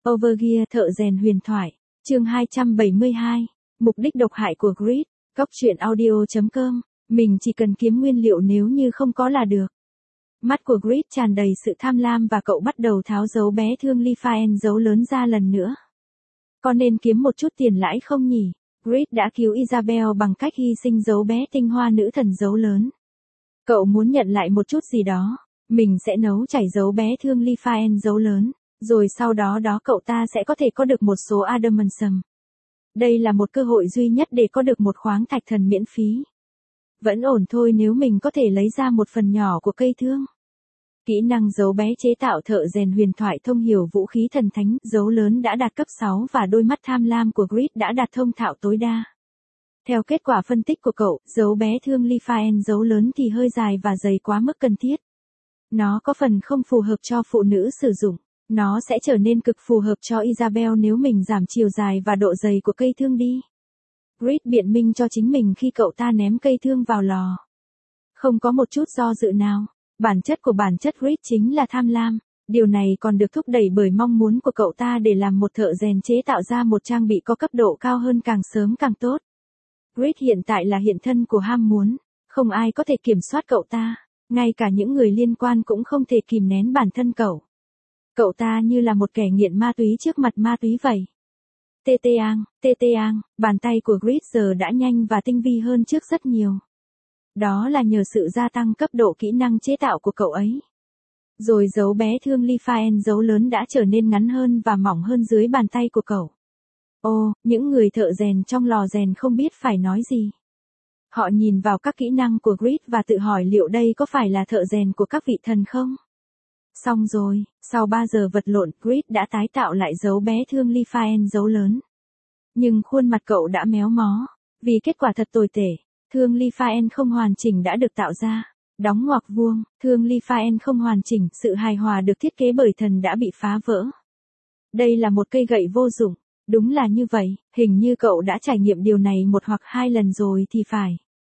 Overgear thợ rèn huyền thoại. Chương 272. Mục đích độc hại của Greed. Góc truyện audio.com. Mình chỉ cần kiếm nguyên liệu nếu như không có là được. Mắt của Greed tràn đầy sự tham lam và cậu bắt đầu tháo dấu bé thương Liphaen dấu lớn ra lần nữa. Có nên kiếm một chút tiền lãi không nhỉ? Greed đã cứu Isabel bằng cách hy sinh dấu bé tinh hoa nữ thần dấu lớn. Cậu muốn nhận lại một chút gì đó. Mình sẽ nấu chảy dấu bé thương Liphaen dấu lớn. Rồi sau đó cậu ta sẽ có thể có được một số Adamantium. Đây là một cơ hội duy nhất để có được một khoáng thạch thần miễn phí. Vẫn ổn thôi nếu mình có thể lấy ra một phần nhỏ của cây thương. Kỹ năng dấu bé chế tạo thợ rèn huyền thoại thông hiểu vũ khí thần thánh, dấu lớn đã đạt cấp 6 và đôi mắt tham lam của Greed đã đạt thông thạo tối đa. Theo kết quả phân tích của cậu, dấu bé thương Liphaen dấu lớn thì hơi dài và dày quá mức cần thiết. Nó có phần không phù hợp cho phụ nữ sử dụng. Nó sẽ trở nên cực phù hợp cho Isabel nếu mình giảm chiều dài và độ dày của cây thương đi. Greed biện minh cho chính mình khi cậu ta ném cây thương vào lò. Không có một chút do dự nào. Bản chất của bản chất Greed chính là tham lam. Điều này còn được thúc đẩy bởi mong muốn của cậu ta để làm một thợ rèn chế tạo ra một trang bị có cấp độ cao hơn càng sớm càng tốt. Greed hiện tại là hiện thân của ham muốn. Không ai có thể kiểm soát cậu ta. Ngay cả những người liên quan cũng không thể kìm nén bản thân cậu. Cậu ta như là một kẻ nghiện ma túy trước mặt ma túy vậy. Teteang, bàn tay của Greed giờ đã nhanh và tinh vi hơn trước rất nhiều. Đó là nhờ sự gia tăng cấp độ kỹ năng chế tạo của cậu ấy. Rồi dấu bé thương Liphaen dấu lớn đã trở nên ngắn hơn và mỏng hơn dưới bàn tay của cậu. Ô, những người thợ rèn trong lò rèn không biết phải nói gì. Họ nhìn vào các kỹ năng của Greed và tự hỏi liệu đây có phải là thợ rèn của các vị thần không? Xong rồi, sau 3 giờ vật lộn, Greed đã tái tạo lại dấu bé thương Liphaen dấu lớn. Nhưng khuôn mặt cậu đã méo mó, vì kết quả thật tồi tệ. Thương Liphaen không hoàn chỉnh đã được tạo ra. Đóng ngoặc vuông, thương Liphaen không hoàn chỉnh, sự hài hòa được thiết kế bởi thần đã bị phá vỡ. Đây là một cây gậy vô dụng. Đúng là như vậy, hình như cậu đã trải nghiệm điều này 1 hoặc 2 lần rồi thì phải.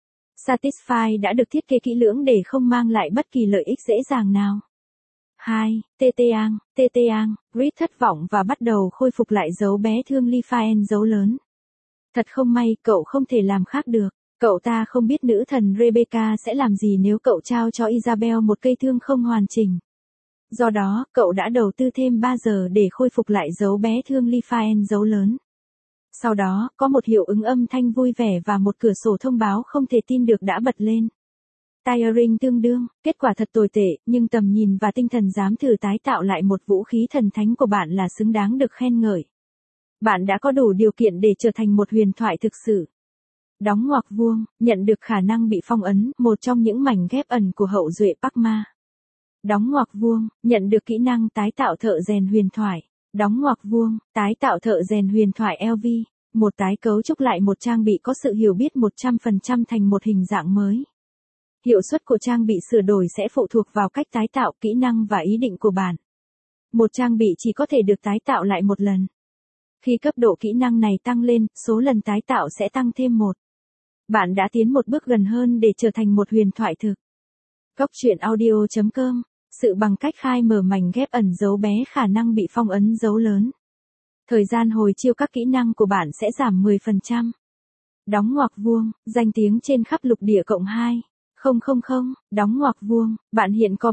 Satisfy đã được thiết kế kỹ lưỡng để không mang lại bất kỳ lợi ích dễ dàng nào. 2. Teteang, Greed thất vọng và bắt đầu khôi phục lại dấu bé thương Liphaen dấu lớn. Thật không may, cậu không thể làm khác được. Cậu ta không biết nữ thần Rebecca sẽ làm gì nếu cậu trao cho Isabel một cây thương không hoàn chỉnh. Do đó, cậu đã đầu tư thêm 3 giờ để khôi phục lại dấu bé thương Liphaen dấu lớn. Sau đó, có một hiệu ứng âm thanh vui vẻ và một cửa sổ thông báo không thể tin được đã bật lên. Tiring tương đương, kết quả thật tồi tệ, nhưng tầm nhìn và tinh thần dám thử tái tạo lại một vũ khí thần thánh của bạn là xứng đáng được khen ngợi. Bạn đã có đủ điều kiện để trở thành một huyền thoại thực sự. Đóng ngoặc vuông, nhận được khả năng bị phong ấn, một trong những mảnh ghép ẩn của hậu duệ Parkma. Đóng ngoặc vuông, nhận được kỹ năng tái tạo thợ rèn huyền thoại. Đóng ngoặc vuông, tái tạo thợ rèn huyền thoại LV. Một tái cấu trúc lại một trang bị có sự hiểu biết 100% thành một hình dạng mới. Hiệu suất của trang bị sửa đổi sẽ phụ thuộc vào cách tái tạo, kỹ năng và ý định của bạn. Một trang bị chỉ có thể được tái tạo lại một lần. Khi cấp độ kỹ năng này tăng lên, số lần tái tạo sẽ tăng thêm 1. Bạn đã tiến một bước gần hơn để trở thành một huyền thoại thực. Góc truyện audio.com. Sự bằng cách khai mở mảnh ghép ẩn dấu bé khả năng bị phong ấn dấu lớn. Thời gian hồi chiêu các kỹ năng của bạn sẽ giảm 10%. Đóng ngoặc vuông, danh tiếng trên khắp lục địa cộng 2. 000, đóng ngoặc vuông, bạn hiện có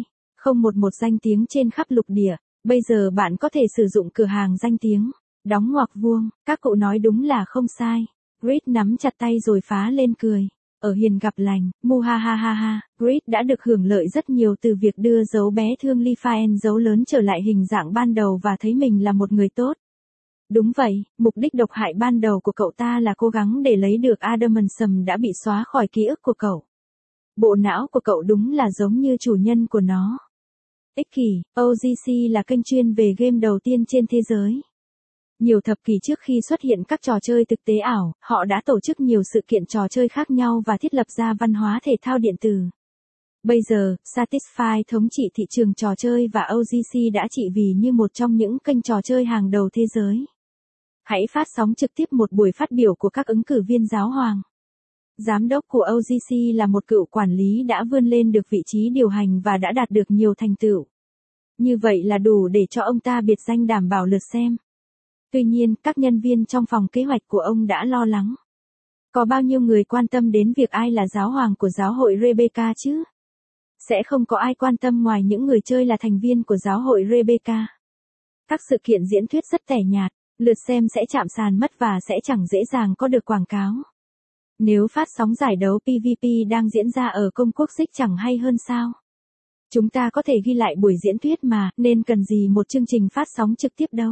30,011 danh tiếng trên khắp lục địa, bây giờ bạn có thể sử dụng cửa hàng danh tiếng. Đóng ngoặc vuông, các cụ nói đúng là không sai. Greed nắm chặt tay rồi phá lên cười. Ở hiền gặp lành, muhahaha, Greed đã được hưởng lợi rất nhiều từ việc đưa dấu bé thương Liphaen dấu lớn trở lại hình dạng ban đầu và thấy mình là một người tốt. Đúng vậy, mục đích độc hại ban đầu của cậu ta là cố gắng để lấy được Adamantium đã bị xóa khỏi ký ức của cậu. Bộ não của cậu đúng là giống như chủ nhân của nó. Ích kỷ, OGC là kênh chuyên về game đầu tiên trên thế giới. Nhiều thập kỷ trước khi xuất hiện các trò chơi thực tế ảo, họ đã tổ chức nhiều sự kiện trò chơi khác nhau và thiết lập ra văn hóa thể thao điện tử. Bây giờ, Satisfy thống trị thị trường trò chơi và OGC đã trị vì như một trong những kênh trò chơi hàng đầu thế giới. Hãy phát sóng trực tiếp một buổi phát biểu của các ứng cử viên giáo hoàng. Giám đốc của OGC là một cựu quản lý đã vươn lên được vị trí điều hành và đã đạt được nhiều thành tựu. Như vậy là đủ để cho ông ta biệt danh đảm bảo lượt xem. Tuy nhiên, các nhân viên trong phòng kế hoạch của ông đã lo lắng. Có bao nhiêu người quan tâm đến việc ai là giáo hoàng của giáo hội Rebecca chứ? Sẽ không có ai quan tâm ngoài những người chơi là thành viên của giáo hội Rebecca. Các sự kiện diễn thuyết rất tẻ nhạt, lượt xem sẽ chạm sàn mất và sẽ chẳng dễ dàng có được quảng cáo. Nếu phát sóng giải đấu PvP đang diễn ra ở công quốc Xích chẳng hay hơn sao? Chúng ta có thể ghi lại buổi diễn thuyết mà, nên cần gì một chương trình phát sóng trực tiếp đâu.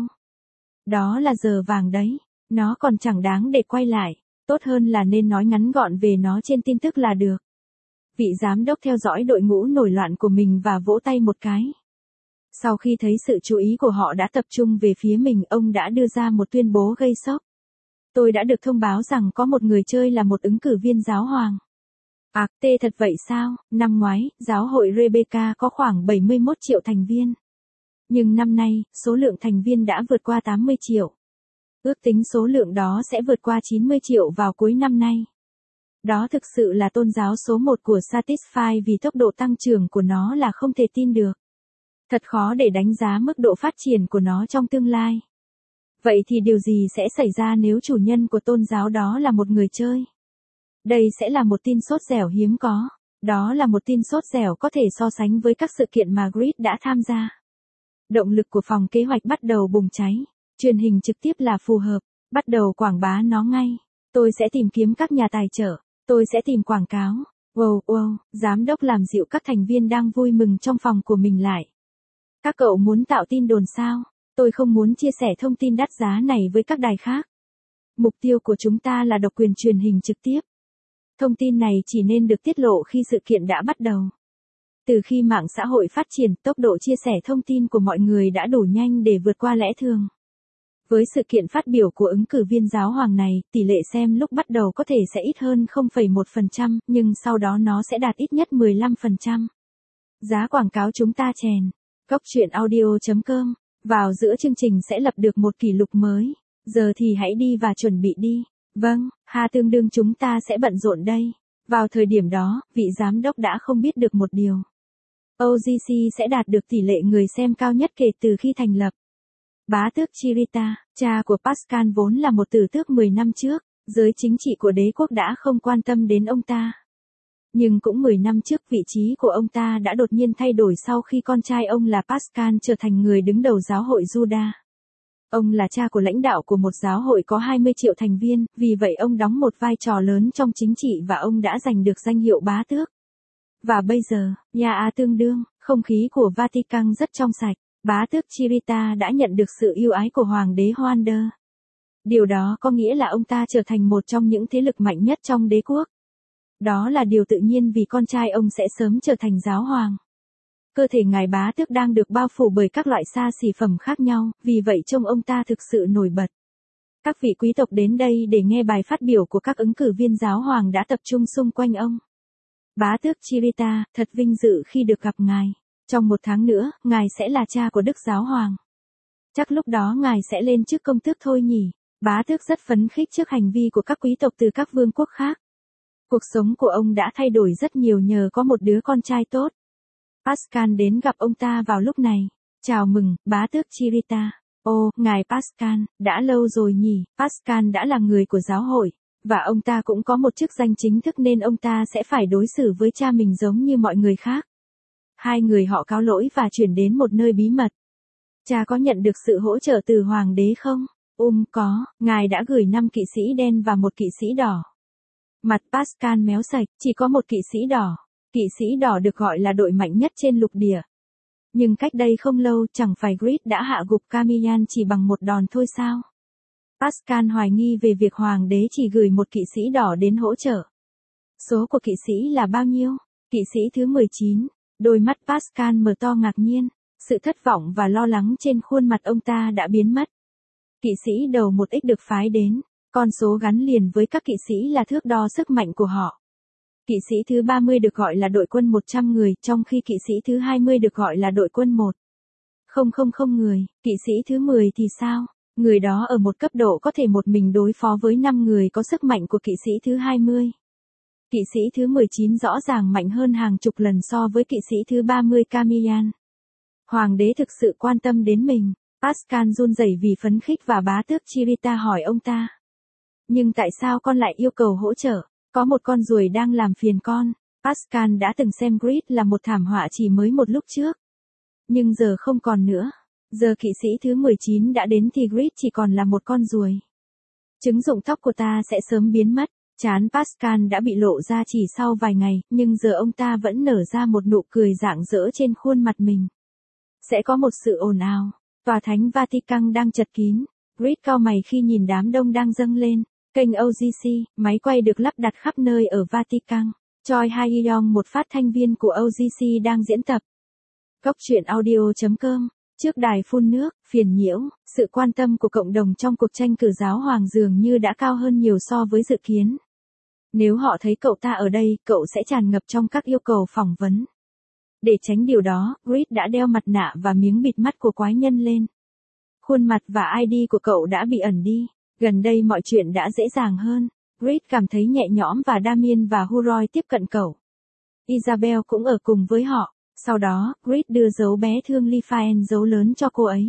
Đó là giờ vàng đấy, nó còn chẳng đáng để quay lại, tốt hơn là nên nói ngắn gọn về nó trên tin tức là được. Vị giám đốc theo dõi đội ngũ nổi loạn của mình và vỗ tay một cái. Sau khi thấy sự chú ý của họ đã tập trung về phía mình, ông đã đưa ra một tuyên bố gây sốc. Tôi đã được thông báo rằng có một người chơi là một ứng cử viên giáo hoàng. Tê thật vậy sao? Năm ngoái, giáo hội Rebecca có khoảng 71 triệu thành viên. Nhưng năm nay, số lượng thành viên đã vượt qua 80 triệu. Ước tính số lượng đó sẽ vượt qua 90 triệu vào cuối năm nay. Đó thực sự là tôn giáo số 1 của Satisfy vì tốc độ tăng trưởng của nó là không thể tin được. Thật khó để đánh giá mức độ phát triển của nó trong tương lai. Vậy thì điều gì sẽ xảy ra nếu chủ nhân của tôn giáo đó là một người chơi? Đây sẽ là một tin sốt dẻo hiếm có. Đó là một tin sốt dẻo có thể so sánh với các sự kiện mà Grid đã tham gia. Động lực của phòng kế hoạch bắt đầu bùng cháy. Truyền hình trực tiếp là phù hợp. Bắt đầu quảng bá nó ngay. Tôi sẽ tìm kiếm các nhà tài trợ. Tôi sẽ tìm quảng cáo. Wow, giám đốc làm dịu các thành viên đang vui mừng trong phòng của mình lại. Các cậu muốn tạo tin đồn sao? Tôi không muốn chia sẻ thông tin đắt giá này với các đài khác. Mục tiêu của chúng ta là độc quyền truyền hình trực tiếp. Thông tin này chỉ nên được tiết lộ khi sự kiện đã bắt đầu. Từ khi mạng xã hội phát triển, tốc độ chia sẻ thông tin của mọi người đã đủ nhanh để vượt qua lẽ thường. Với sự kiện phát biểu của ứng cử viên giáo hoàng này, tỷ lệ xem lúc bắt đầu có thể sẽ ít hơn 0,1%, nhưng sau đó nó sẽ đạt ít nhất 15%. Giá quảng cáo chúng ta chèn. Goctruyện.audio.com. Vào giữa chương trình sẽ lập được một kỷ lục mới. Giờ thì hãy đi và chuẩn bị đi. Vâng, tương đương chúng ta sẽ bận rộn đây. Vào thời điểm đó, vị giám đốc đã không biết được một điều. OGC sẽ đạt được tỷ lệ người xem cao nhất kể từ khi thành lập. Bá tước Chirita, cha của Pascal vốn là một tử tước 10 năm trước, giới chính trị của đế quốc đã không quan tâm đến ông ta. Nhưng cũng 10 năm trước vị trí của ông ta đã đột nhiên thay đổi sau khi con trai ông là Pascal trở thành người đứng đầu giáo hội Juda. Ông là cha của lãnh đạo của một giáo hội có 20 triệu thành viên, vì vậy ông đóng một vai trò lớn trong chính trị và ông đã giành được danh hiệu bá tước. Và bây giờ, tương đương, không khí của Vatican rất trong sạch, bá tước Chirita đã nhận được sự yêu ái của Hoàng đế Hoander. Điều đó có nghĩa là ông ta trở thành một trong những thế lực mạnh nhất trong đế quốc. Đó là điều tự nhiên vì con trai ông sẽ sớm trở thành giáo hoàng. Cơ thể ngài bá tước đang được bao phủ bởi các loại xa xỉ phẩm khác nhau, vì vậy trông ông ta thực sự nổi bật. Các vị quý tộc đến đây để nghe bài phát biểu của các ứng cử viên giáo hoàng đã tập trung xung quanh ông. Bá tước Chirita, thật vinh dự khi được gặp ngài. Trong 1 tháng nữa, ngài sẽ là cha của Đức Giáo Hoàng. Chắc lúc đó ngài sẽ lên chức công tước thôi nhỉ. Bá tước rất phấn khích trước hành vi của các quý tộc từ các vương quốc khác. Cuộc sống của ông đã thay đổi rất nhiều nhờ có một đứa con trai tốt. Pascal đến gặp ông ta vào lúc này. Chào mừng, bá tước Chirita. Ngài Pascal, đã lâu rồi nhỉ. Pascal đã là người của giáo hội, và ông ta cũng có một chức danh chính thức nên ông ta sẽ phải đối xử với cha mình giống như mọi người khác. Hai người họ cáo lỗi và chuyển đến một nơi bí mật. Cha có nhận được sự hỗ trợ từ hoàng đế không? Có, ngài đã gửi 5 kỵ sĩ đen và 1 kỵ sĩ đỏ. Mặt Pascal méo sạch, chỉ có 1 kỵ sĩ đỏ. Kỵ sĩ đỏ được gọi là đội mạnh nhất trên lục địa. Nhưng cách đây không lâu, chẳng phải Grid đã hạ gục Camillan chỉ bằng một đòn thôi sao? Pascal hoài nghi về việc hoàng đế chỉ gửi 1 kỵ sĩ đỏ đến hỗ trợ. Số của kỵ sĩ là bao nhiêu? Kỵ sĩ thứ 19. Đôi mắt Pascal mở to ngạc nhiên. Sự thất vọng và lo lắng trên khuôn mặt ông ta đã biến mất. Kỵ sĩ đầu 1X được phái đến. Con số gắn liền với các kỵ sĩ là thước đo sức mạnh của họ. Kỵ sĩ thứ 30 được gọi là đội quân 100 người, trong khi kỵ sĩ thứ 20 được gọi là đội quân 1,000 người. Kỵ sĩ thứ 10 thì sao? Người đó ở một cấp độ có thể một mình đối phó với 5 người có sức mạnh của kỵ sĩ thứ 20. Kỵ sĩ thứ 19 rõ ràng mạnh hơn hàng chục lần so với kỵ sĩ thứ 30 Camillan. Hoàng đế thực sự quan tâm đến mình. Pascal run rẩy vì phấn khích và bá tước Chirita hỏi ông ta. Nhưng tại sao con lại yêu cầu hỗ trợ? Có một con ruồi đang làm phiền con. Pascal đã từng xem Grid là một thảm họa chỉ mới một lúc trước. Nhưng giờ không còn nữa. Giờ kỵ sĩ thứ 19 đã đến thì Grid chỉ còn là một con ruồi. Trứng rụng tóc của ta sẽ sớm biến mất. Trán Pascal đã bị lộ ra chỉ sau vài ngày, nhưng giờ ông ta vẫn nở ra một nụ cười rạng rỡ trên khuôn mặt mình. Sẽ có một sự ồn ào. Tòa thánh Vatican đang chật kín. Grid cau mày khi nhìn đám đông đang dâng lên. Kênh OGC, máy quay được lắp đặt khắp nơi ở Vatican. Choi Ha-yeong, một phát thanh viên của OGC đang diễn tập. Góc truyện audio.com. Trước đài phun nước, phiền nhiễu, sự quan tâm của cộng đồng trong cuộc tranh cử giáo hoàng dường như đã cao hơn nhiều so với dự kiến. Nếu họ thấy cậu ta ở đây, cậu sẽ tràn ngập trong các yêu cầu phỏng vấn. Để tránh điều đó, Grid đã đeo mặt nạ và miếng bịt mắt của quái nhân lên. Khuôn mặt và ID của cậu đã bị ẩn đi. Gần đây mọi chuyện đã dễ dàng hơn. Grid cảm thấy nhẹ nhõm và Damien và Huroy tiếp cận cậu. Isabel cũng ở cùng với họ. Sau đó, Grid đưa dấu bé thương Lifaen dấu lớn cho cô ấy.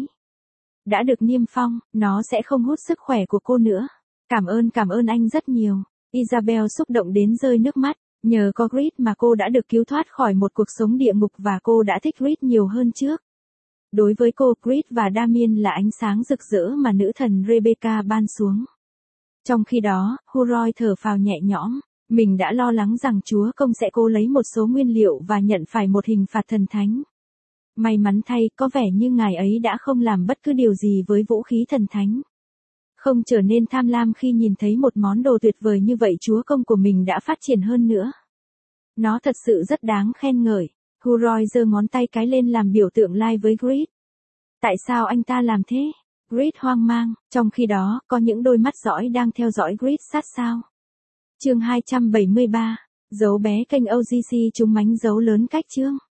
Đã được niêm phong, nó sẽ không hút sức khỏe của cô nữa. Cảm ơn anh rất nhiều. Isabel xúc động đến rơi nước mắt. Nhờ có Grid mà cô đã được cứu thoát khỏi một cuộc sống địa ngục và cô đã thích Grid nhiều hơn trước. Đối với cô, Grid và Damien là ánh sáng rực rỡ mà nữ thần Rebecca ban xuống. Trong khi đó, Huroy thở phào nhẹ nhõm. Mình đã lo lắng rằng Chúa Công sẽ cố lấy một số nguyên liệu và nhận phải một hình phạt thần thánh. May mắn thay, có vẻ như ngài ấy đã không làm bất cứ điều gì với vũ khí thần thánh. Không trở nên tham lam khi nhìn thấy một món đồ tuyệt vời như vậy, Chúa Công của mình đã phát triển hơn nữa. Nó thật sự rất đáng khen ngợi. Huroy giơ ngón tay cái lên làm biểu tượng like với Grid. Tại sao anh ta làm thế? Grid hoang mang, trong khi đó, có những đôi mắt dõi đang theo dõi Grid sát sao. Chương 273, dấu bé kênh OGC trúng mánh dấu lớn cách chương.